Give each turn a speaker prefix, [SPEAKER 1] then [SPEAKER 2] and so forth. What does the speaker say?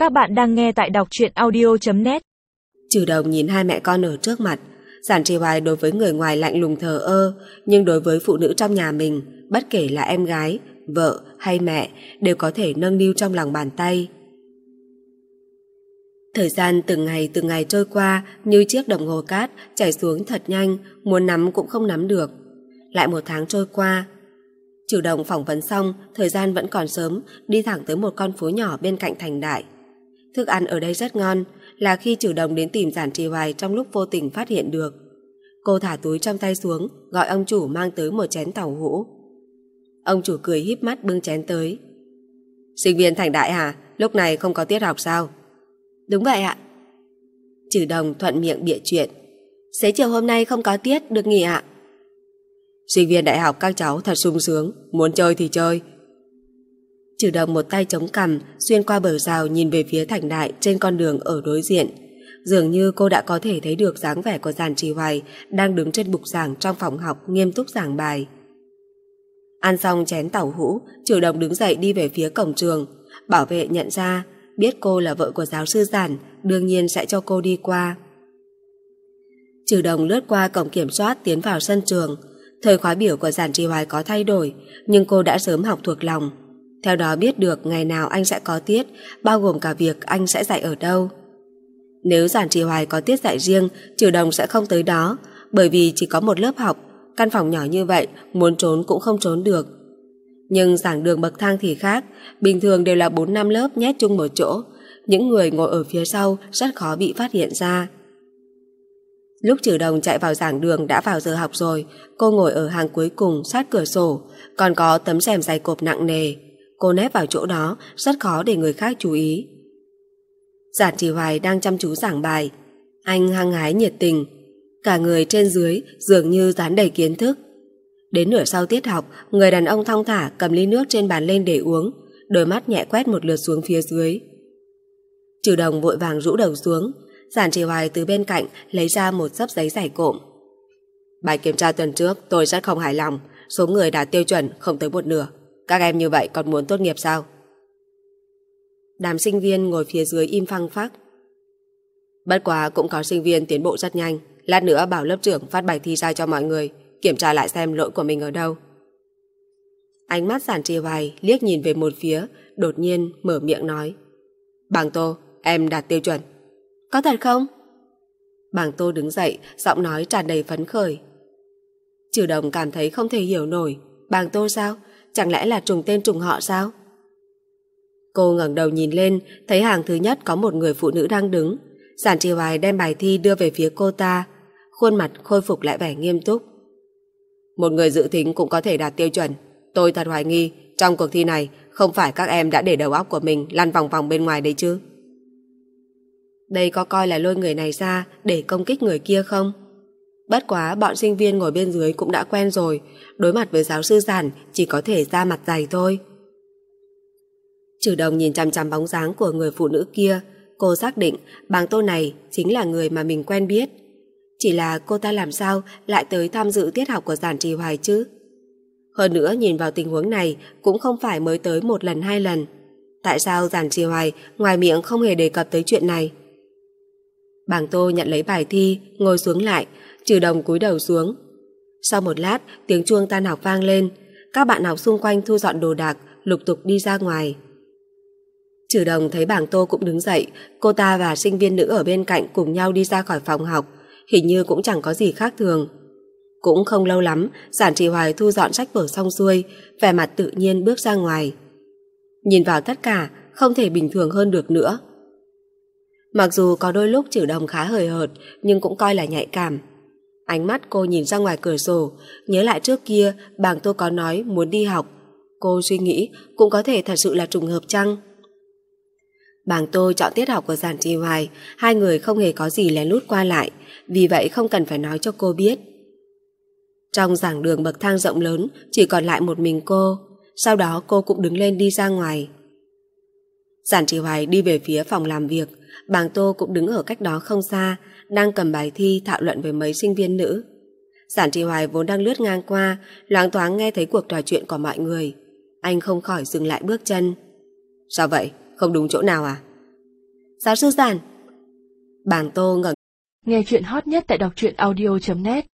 [SPEAKER 1] Các bạn đang nghe tại đọc truyện audio.net.
[SPEAKER 2] Trừ Đồng nhìn hai mẹ con ở trước mặt. Giản Trì Hoài đối với người ngoài lạnh lùng thờ ơ, nhưng đối với phụ nữ trong nhà mình, bất kể là em gái, vợ hay mẹ, đều có thể nâng niu trong lòng bàn tay. Thời gian từng ngày trôi qua như chiếc đồng hồ cát chảy xuống thật nhanh, muốn nắm cũng không nắm được. Lại một tháng trôi qua. Trừ Đồng phỏng vấn xong, thời gian vẫn còn sớm, đi thẳng tới một con phố nhỏ bên cạnh thành Đại. Thức ăn ở đây rất ngon, là khi Trừ Đồng đến tìm Giản Trì Hoài trong lúc vô tình phát hiện được. Cô thả túi trong tay xuống, gọi ông chủ mang tới một chén tàu hũ. Ông chủ cười híp mắt bưng chén tới. Sinh viên thành Đại hả? Lúc này không có tiết học sao? Đúng vậy ạ. Trừ Đồng thuận miệng bịa chuyện. Xế chiều hôm nay không có tiết, được nghỉ ạ. Sinh viên đại học các cháu thật sung sướng, muốn chơi thì chơi. Trừ Đồng một tay chống cằm, xuyên qua bờ rào nhìn về phía thành Đại trên con đường ở đối diện. Dường như cô đã có thể thấy được dáng vẻ của Giản Trì Hoài đang đứng trên bục giảng trong phòng học nghiêm túc giảng bài. Ăn xong chén tàu hũ, Trừ Đồng đứng dậy đi về phía cổng trường. Bảo vệ nhận ra, biết cô là vợ của giáo sư Giản, đương nhiên sẽ cho cô đi qua. Trừ Đồng lướt qua cổng kiểm soát tiến vào sân trường. Thời khóa biểu của Giản Trì Hoài có thay đổi, nhưng cô đã sớm học thuộc lòng. Theo đó biết được ngày nào anh sẽ có tiết, bao gồm cả việc anh sẽ dạy ở đâu. Nếu Giản Trì Hoài có tiết dạy riêng, Trừ Đồng sẽ không tới đó, bởi vì chỉ có một lớp học, căn phòng nhỏ như vậy, muốn trốn cũng không trốn được. Nhưng giảng đường bậc thang thì khác, bình thường đều là 4-5 lớp nhét chung một chỗ, những người ngồi ở phía sau rất khó bị phát hiện ra. Lúc Trừ Đồng chạy vào giảng đường đã vào giờ học rồi, cô ngồi ở hàng cuối cùng sát cửa sổ, còn có tấm rèm dày cộp nặng nề. Cô nép vào chỗ đó, rất khó để người khác chú ý. Giản Trì Hoài đang chăm chú giảng bài. Anh hăng hái nhiệt tình, cả người trên dưới dường như dán đầy kiến thức. Đến nửa sau tiết học, người đàn ông thong thả cầm ly nước trên bàn lên để uống, đôi mắt nhẹ quét một lượt xuống phía dưới. Trừ Đồng vội vàng rũ đầu xuống. Giản Trì Hoài từ bên cạnh lấy ra một xấp giấy dày cộm. Bài kiểm tra tuần trước tôi rất không hài lòng, số người đạt tiêu chuẩn không tới một nửa. Các em như vậy còn muốn tốt nghiệp sao? Đám sinh viên ngồi phía dưới im phăng phắc. Bất quá cũng có sinh viên tiến bộ rất nhanh, lát nữa bảo lớp trưởng phát bài thi ra cho mọi người, kiểm tra lại xem lỗi của mình ở đâu. Ánh mắt Giản Trì Hoài liếc nhìn về một phía, đột nhiên mở miệng nói. Bàng Tô, em đạt tiêu chuẩn. Có thật không? Bàng Tô đứng dậy, giọng nói tràn đầy phấn khởi. Trừ Đồng cảm thấy không thể hiểu nổi. Bàng Tô sao? Chẳng lẽ là trùng tên trùng họ sao? Cô ngẩng đầu nhìn lên, thấy hàng thứ nhất có một người phụ nữ đang đứng. Giản Trì Hoài đem bài thi đưa về phía cô ta, khuôn mặt khôi phục lại vẻ nghiêm túc. Một người dự thính cũng có thể đạt tiêu chuẩn. Tôi thật hoài nghi, trong cuộc thi này không phải các em đã để đầu óc của mình lăn vòng vòng bên ngoài đấy chứ? Đây có coi là lôi người này ra để công kích người kia không? Bất quá bọn sinh viên ngồi bên dưới cũng đã quen rồi, đối mặt với giáo sư Giản chỉ có thể ra mặt dày thôi. Trừ Đồng nhìn chằm chằm bóng dáng của người phụ nữ kia, cô xác định Bàng Tô này chính là người mà mình quen biết. Chỉ là cô ta làm sao lại tới tham dự tiết học của Giản Trì Hoài chứ? Hơn nữa nhìn vào tình huống này cũng không phải mới tới 1 lần 2 lần. Tại sao Giản Trì Hoài ngoài miệng không hề đề cập tới chuyện này? Bàng Tô nhận lấy bài thi, ngồi xuống lại, Trừ Đồng cúi đầu xuống. Sau một lát, tiếng chuông tan học vang lên, các bạn học xung quanh thu dọn đồ đạc, lục tục đi ra ngoài. Trừ Đồng thấy Bàng Tô cũng đứng dậy, cô ta và sinh viên nữ ở bên cạnh cùng nhau đi ra khỏi phòng học, hình như cũng chẳng có gì khác thường. Cũng không lâu lắm, Giản Trì Hoài thu dọn sách vở xong xuôi, vẻ mặt tự nhiên bước ra ngoài. Nhìn vào tất cả, không thể bình thường hơn được nữa. Mặc dù có đôi lúc Trừ Đồng khá hời hợt, nhưng cũng coi là nhạy cảm. Ánh mắt cô nhìn ra ngoài cửa sổ, nhớ lại trước kia Bàng Tô có nói muốn đi học. Cô suy nghĩ cũng có thể thật sự là trùng hợp chăng? Bàng Tô chọn tiết học của Giản Trì Hoài, hai người không hề có gì lén lút qua lại, vì vậy không cần phải nói cho cô biết. Trong giảng đường bậc thang rộng lớn, chỉ còn lại một mình cô, sau đó cô cũng đứng lên đi ra ngoài. Giản Trì Hoài đi về phía phòng làm việc, Bàng Tô cũng đứng ở cách đó không xa, đang cầm bài thi thảo luận với mấy sinh viên nữ. Giản Trì Hoài vốn đang lướt ngang qua, loáng thoáng nghe thấy cuộc trò chuyện của mọi người. Anh không khỏi dừng lại bước chân. Sao vậy? Không đúng chỗ nào à? Giáo sư Giản. Bàng Tô ngẩng.
[SPEAKER 1] Nghe chuyện hot nhất tại đọc truyện audio.net